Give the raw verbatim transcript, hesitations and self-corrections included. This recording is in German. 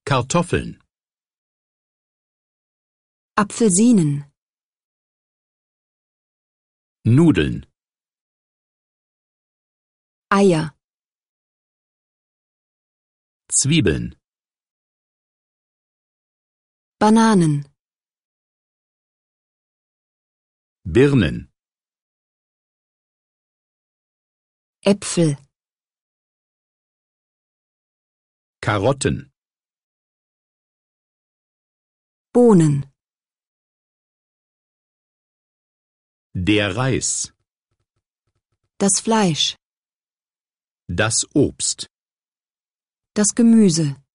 Kartoffeln, Apfelsinen, Nudeln, Eier, Zwiebeln, Bananen, Birnen, Äpfel, Karotten, Bohnen, der Reis, das Fleisch, das Obst. das Gemüse.